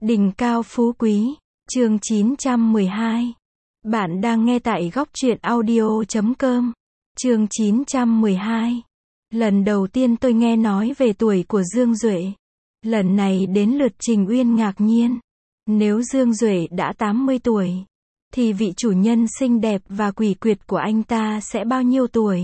Đỉnh cao phú quý, chương 912. Bạn đang nghe tại góc truyện audio.com. Chương 912. Lần đầu tiên tôi nghe nói về tuổi của Dương Duệ. Lần này đến lượt Trình Uyên ngạc nhiên. Nếu Dương Duệ đã 80 tuổi, thì vị chủ nhân xinh đẹp và quỷ quyệt của anh ta sẽ bao nhiêu tuổi?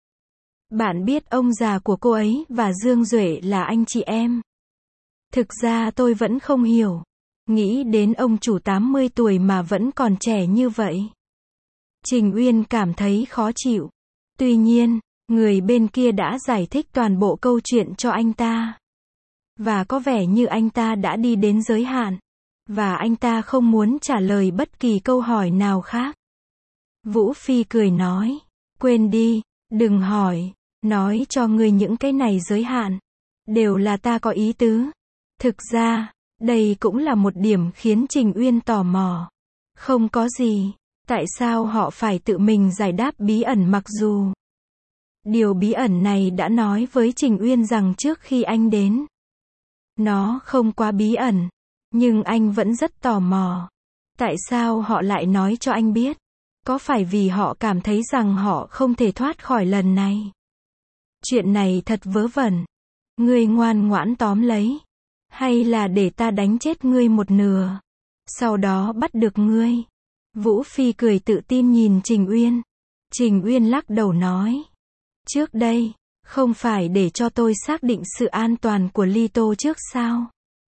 Bạn biết ông già của cô ấy và Dương Duệ là anh chị em. Thực ra tôi vẫn không hiểu. Nghĩ đến ông chủ 80 tuổi mà vẫn còn trẻ như vậy. Trình Uyên cảm thấy khó chịu. Tuy nhiên, người bên kia đã giải thích toàn bộ câu chuyện cho anh ta. Và có vẻ như anh ta đã đi đến giới hạn. Và anh ta không muốn trả lời bất kỳ câu hỏi nào khác. Vũ Phi cười nói, quên đi, đừng hỏi, nói cho ngươi những cái này giới hạn. Đều là ta có ý tứ. Thực ra, đây cũng là một điểm khiến Trình Uyên tò mò. Không có gì. Tại sao họ phải tự mình giải đáp bí ẩn mặc dù điều bí ẩn này đã nói với Trình Uyên rằng trước khi anh đến, nó không quá bí ẩn. Nhưng anh vẫn rất tò mò. Tại sao họ lại nói cho anh biết? Có phải vì họ cảm thấy rằng họ không thể thoát khỏi lần này? Chuyện này thật vớ vẩn. Ngươi ngoan ngoãn tóm lấy. Hay là để ta đánh chết ngươi một nửa, sau đó bắt được ngươi? Vũ Phi cười tự tin nhìn Trình Uyên. Trình Uyên lắc đầu nói, trước đây, không phải để cho tôi xác định sự an toàn của Ly Tô trước sao?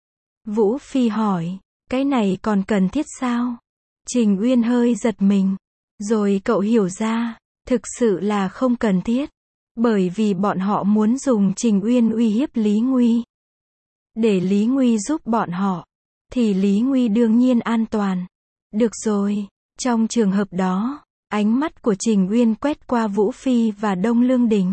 Vũ Phi hỏi, cái này còn cần thiết sao? Trình Uyên hơi giật mình. Rồi cậu hiểu ra, thực sự là không cần thiết. Bởi vì bọn họ muốn dùng Trình Uyên uy hiếp Lý Nguy. Để Lý Nguy giúp bọn họ, thì Lý Nguy đương nhiên an toàn. Được rồi, trong trường hợp đó, ánh mắt của Trình Uyên quét qua Vũ Phi và Đông Lương Đình.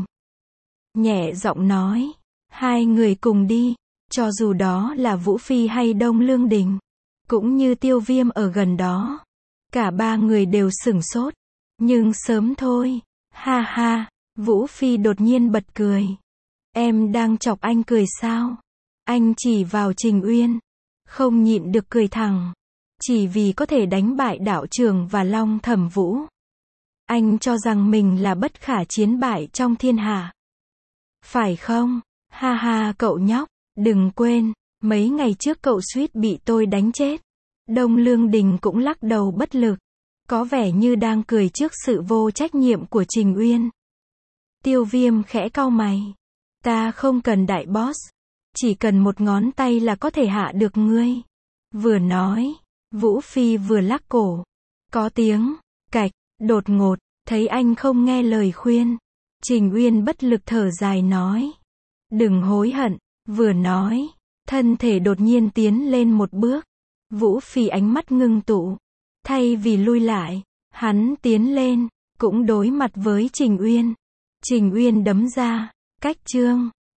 Nhẹ giọng nói, hai người cùng đi, cho dù đó là Vũ Phi hay Đông Lương Đình, cũng như Tiêu Viêm ở gần đó. Cả ba người đều sửng sốt. Nhưng sớm thôi, ha ha, Vũ Phi đột nhiên bật cười. Em đang chọc anh cười sao? Anh chỉ vào Trình Uyên, không nhịn được cười thẳng. Chỉ vì có thể đánh bại đạo trưởng và Long Thẩm Vũ. Anh cho rằng mình là bất khả chiến bại trong thiên hạ. Phải không? Ha ha cậu nhóc, đừng quên, mấy ngày trước cậu suýt bị tôi đánh chết. Đông Lương Đình cũng lắc đầu bất lực. Có vẻ như đang cười trước sự vô trách nhiệm của Trình Uyên. Tiêu Viêm khẽ cau mày. Ta không cần đại boss. Chỉ cần một ngón tay là có thể hạ được ngươi. Vừa nói, Vũ Phi vừa lắc cổ. Có tiếng cạch, đột ngột, thấy anh không nghe lời khuyên. Trình Uyên bất lực thở dài nói, đừng hối hận. Vừa nói, thân thể đột nhiên tiến lên một bước. Vũ Phi ánh mắt ngưng tụ. Thay vì lui lại, hắn tiến lên, cũng đối mặt với Trình Uyên. Trình Uyên đấm ra, cách chương.